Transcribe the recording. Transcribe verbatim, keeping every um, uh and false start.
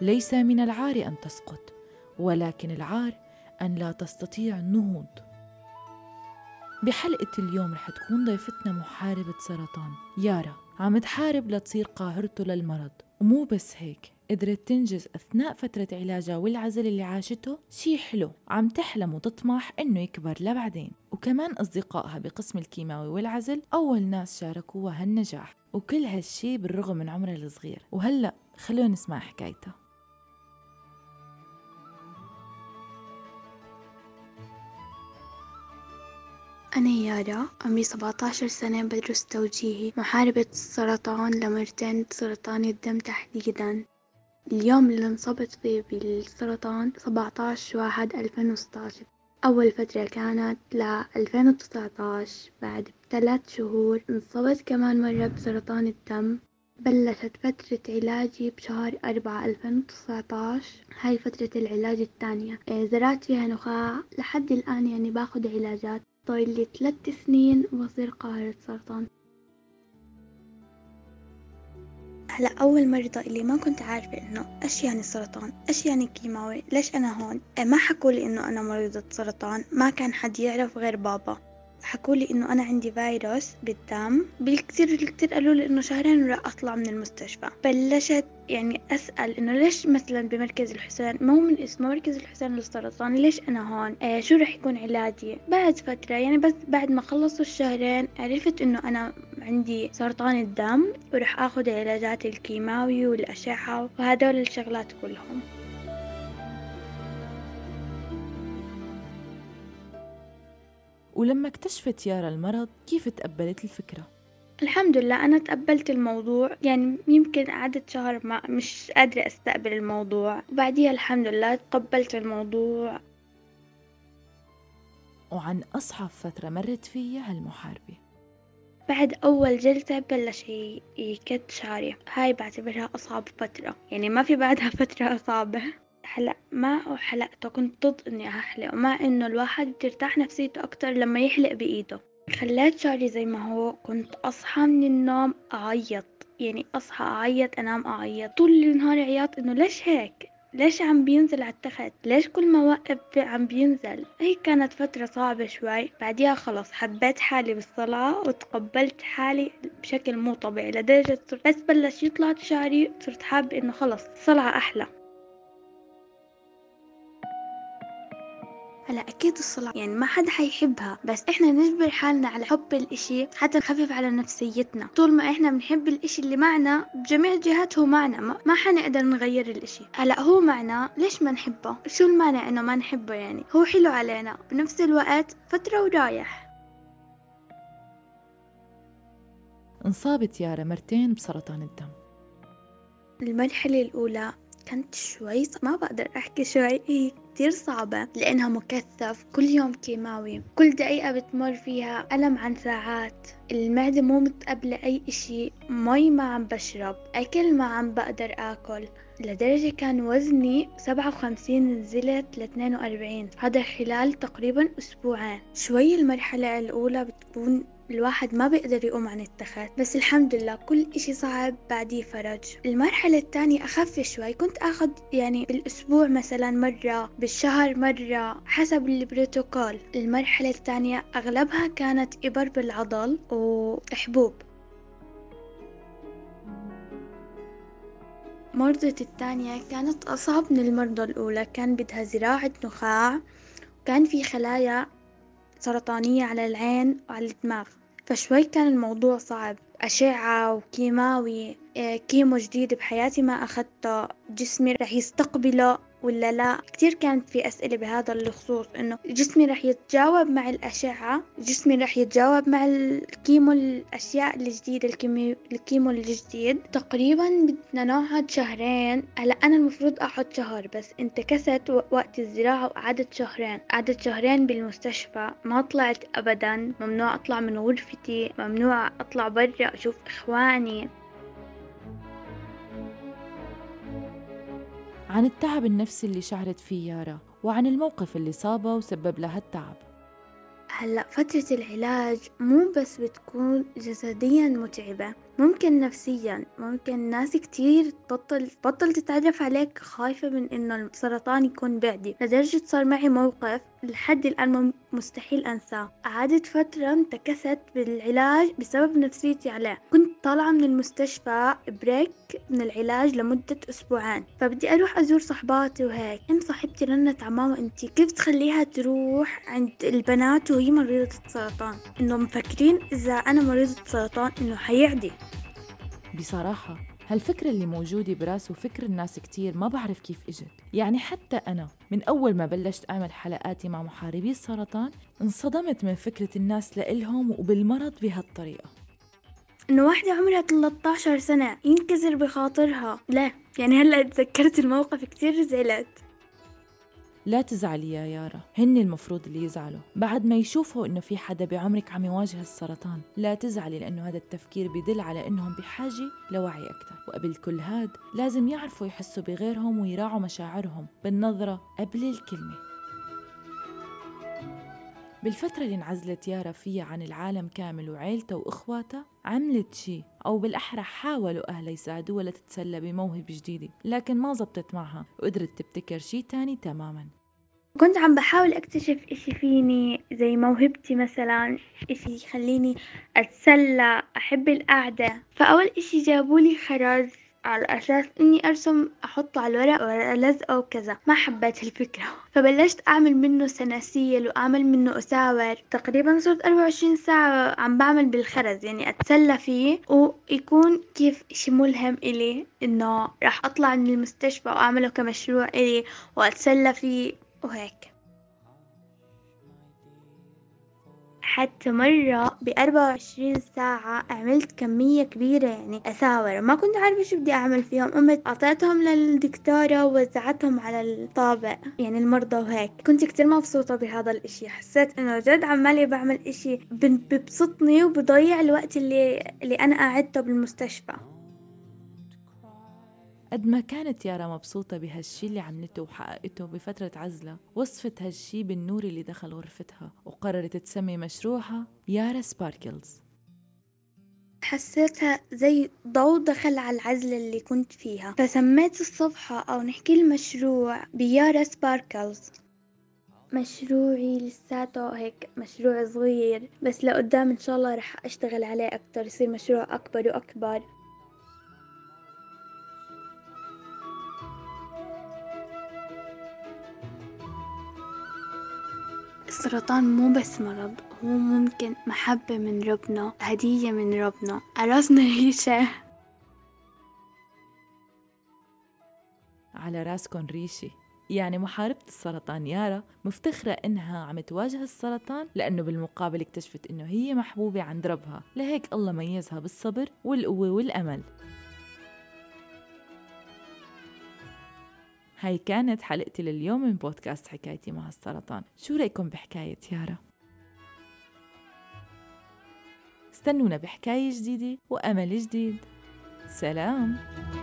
ليس من العار أن تسقط، ولكن العار أن لا تستطيع النهوض. بحلقة اليوم رح تكون ضيفتنا محاربة سرطان يارا، عم تحارب لتصير قاهرته للمرض. ومو بس هيك، قدرت تنجز أثناء فترة علاجها والعزل اللي عاشته شي حلو، عم تحلم وتطمح إنه يكبر لبعدين. وكمان أصدقائها بقسم الكيماوي والعزل أول ناس شاركوها هالنجاح، وكل هالشي بالرغم من عمرها الصغير. وهلأ خلونا نسمع حكايتها. أنا يارا، عمري سبعة عشر سنة، بدرس توجيهي، محاربة السرطان لمرتين، سرطان الدم تحديداً. اليوم اللي انصبت فيه بالسرطان سبعة عشر واحد ألفين وستة عشر. أول فترة كانت ل ألفين وتسعة عشر، بعد بثلاث شهور انصبت كمان مرة بسرطان الدم. بلشت فترة علاجي بشهر أربعة ألفين وتسعة عشر، هاي فترة العلاج الثانية. زرعت فيها نخاع لحد الآن، يعني باخد علاجات. طايل لي ثلاث سنين وبصير قاهرة سرطان. هلا أول مرضى اللي ما كنت عارفة إنه إيش يعني السرطان، إيش يعني كيماوي، ليش أنا هون. ما حكولي إنه أنا مريضة سرطان، ما كان حد يعرف غير بابا. حكولي إنه أنا عندي فيروس بالدم. بالكثير الكثير قالوا لي إنه شهرين وراح أطلع من المستشفى. بلشت يعني أسأل إنه ليش مثلا بمركز الحسين، ما هو من اسمه مركز الحسين للسرطان، ليش أنا هون؟ آه شو رح يكون علاجي؟ بعد فترة يعني بس بعد ما خلصوا الشهرين عرفت إنه أنا عندي سرطان الدم، ورح أخذ علاجات الكيماوي والأشعة وهدول الشغلات كلهم. ولما اكتشفت يارا المرض كيف تقبلت الفكرة؟ الحمد لله أنا تقبلت الموضوع، يعني يمكن قعدت شهر ما مش قادرة أستقبل الموضوع، وبعديها الحمد لله تقبلت الموضوع. وعن أصعب فترة مرت فيها هالمحاربة؟ بعد أول جلسة بلش يكت شعري، هاي بعتبرها أصعب فترة، يعني ما في بعدها فترة أصعب. هلأ ما حلقته، كنت ضد إني أحلق، ومع إنه الواحد بترتاح نفسيته أكتر لما يحلق بإيده. خليت شعري زي ما هو. كنت أصحى من النوم أعيط، يعني أصحى أعيط أنام أعيط طول النهار، عياط إنه ليش هيك، ليش عم بينزل على التخت، ليش كل ما وقف عم بينزل. هي كانت فترة صعبة شوي. بعديها خلص حبيت حالي بالصلاة وتقبلت حالي بشكل مو طبيعي، لدرجة صرت بس بلش يطلع شعري صرت حابة إنه خلص الصلعة أحلى. هلا أكيد الصلاة يعني ما حدا حيحبها، بس إحنا نجبر حالنا على حب الإشي حتى نخفف على نفسيتنا. طول ما إحنا بنحب الإشي اللي معنا بجميع الجهات، هو معنا، ما, ما حنقدر نغير الإشي. هلا هو معنا، ليش ما نحبه؟ شو المانع إنه ما نحبه؟ يعني هو حلو علينا بنفس الوقت، فترة ورايح. انصابت يارا مرتين بسرطان الدم. المرحلة الأولى كانت شوي ص... ما بقدر أحكي شوي، هي كتير صعبة لأنها مكثف، كل يوم كيماوي، كل دقيقة بتمر فيها ألم عن ساعات. المعدة مو متقبلة أي إشي، مي ما عم بشرب، أكل ما عم بقدر أكل، لدرجة كان وزني سبعة وخمسين نزلت ل اثنين وأربعين، هذا خلال تقريبا أسبوعين. شوي المرحلة الأولى بتكون الواحد ما بيقدر يقوم عن التخت، بس الحمد لله كل إشي صعب بعديه فرج. المرحلة الثانية أخف شوي، كنت أخذ يعني بالأسبوع مثلا مرة، بالشهر مرة، حسب البروتوكول. المرحلة الثانية أغلبها كانت إبر بالعضل وحبوب. مرضة الثانية كانت أصعب من المرضى الأولى، كان بدها زراعة نخاع، كان في خلايا سرطانية على العين وعلى الدماغ، فشوي كان الموضوع صعب. أشعة وكيماوي، آه، كيمو جديد بحياتي ما أخدته، جسمي رح يستقبله ولا لا. كتير كانت في أسئلة بهذا الخصوص، إنه جسمي رح يتجاوب مع الأشعة، جسمي رح يتجاوب مع الكيمو، الأشياء الجديدة، الكيمو, الكيمو الجديد. تقريبا بدنا نقعد شهرين. هلا أنا المفروض أقعد شهر، بس انتكست وقت الزراعة وقعدت شهرين، قعدت شهرين بالمستشفى، ما طلعت أبدا، ممنوع أطلع من غرفتي، ممنوع أطلع برا أشوف إخواني. عن التعب النفسي اللي شعرت فيه يارا، وعن الموقف اللي صابه وسبب لها التعب. هلأ فترة العلاج مو بس بتكون جسديا متعبة، ممكن نفسيا، ممكن ناس كتير تبطل تبطل تتعرف عليك خايفة من إنه السرطان يكون بعدي، لدرجة صار معي موقف لحد الآن مستحيل أنساه. قعدت فترة انتكست بالعلاج بسبب نفسيتي عليه. كنت طالعة من المستشفى بريك من العلاج لمدة أسبوعين، فبدي أروح أزور صحباتي وهيك. ام صاحبتي رنت على ماما: انتي كيف تخليها تروح عند البنات وهي مريضة سرطان؟ إنه مفكرين إذا أنا مريضة سرطان إنه حيعدي. بصراحة هالفكرة اللي موجودة براسه فكر الناس كتير، ما بعرف كيف إجت. يعني حتى أنا من أول ما بلشت أعمل حلقاتي مع محاربي السرطان انصدمت من فكرة الناس لإلهم وبالمرض بهالطريقة. إنه واحدة عمرها ثلاثة عشر سنة ينكسر بخاطرها. لا يعني هلأ تذكرت الموقف كتير زعلت. لا تزعلي يا يارا، هن المفروض اللي يزعلوا بعد ما يشوفوا إنه في حدا بعمرك عم يواجه السرطان. لا تزعلي، لأنه هذا التفكير بدل على إنهم بحاجة لوعي أكثر. وقبل كل هاد لازم يعرفوا يحسوا بغيرهم ويراعوا مشاعرهم بالنظرة قبل الكلمة. بالفترة اللي انعزلت يارا فيها عن العالم كامل وعيلتها وإخواتها، عملت شي، أو بالأحرى حاولوا أهلها يساعدوها لتتسلى بموهبة جديدة، لكن ما زبطت معها وقدرت تبتكر شي تاني تماماً. كنت عم بحاول أكتشف إشي فيني زي موهبتي مثلا، إشي يخليني أتسلى أحب القعدة. فأول إشي جابولي خرز على أساس إني أرسم أحطه على الورق وألزقه وكذا. ما حبيت الفكرة فبلشت أعمل منه سناسيل وأعمل منه أساور. تقريبا صرت أربعة وعشرين ساعة عم بعمل بالخرز، يعني أتسلى فيه ويكون كيف إشي ملهم إلي، إنه راح أطلع من المستشفى وأعمله كمشروع إلي وأتسلى فيه وهيك. حتى مرة بأربعة وعشرين ساعة عملت كمية كبيرة يعني أساور، ما كنت عارفة شو بدي أعمل فيهم. قمت أعطيتهم للدكتورة ووزعتهم على الطابق يعني المرضى وهيك. كنت كتير مبسوطة بهذا الإشي، حسيت إنه جد عمالي بعمل إشي ببسطني وبضيع الوقت اللي اللي أنا قاعدته بالمستشفى. قد ما كانت يارا مبسوطة بهالشي اللي عملته وحققته بفترة عزلة، وصفت هالشي بالنور اللي دخل غرفتها وقررت تسمي مشروعها يارا سباركلز. حسيتها زي ضوء دخل على العزلة اللي كنت فيها، فسميت الصفحة أو نحكي المشروع بيارا سباركلز. مشروعي لساته هيك مشروع صغير، بس لقدام إن شاء الله رح أشتغل عليه أكتر، يصير مشروع أكبر وأكبر. السرطان مو بس مرض، هو ممكن محبة من ربنا، هدية من ربنا، عرسنا ريشة. على راسكن ريشة. يعني محاربة السرطان يارا مفتخرة إنها عم تواجه السرطان، لأنه بالمقابل اكتشفت إنه هي محبوبة عند ربها، لهيك الله ميزها بالصبر والقوة والأمل. هاي كانت حلقتي لليوم من بودكاست حكايتي مع السرطان. شو رأيكم بحكاية يارا؟ استنونا بحكاية جديدة وأمل جديد. سلام.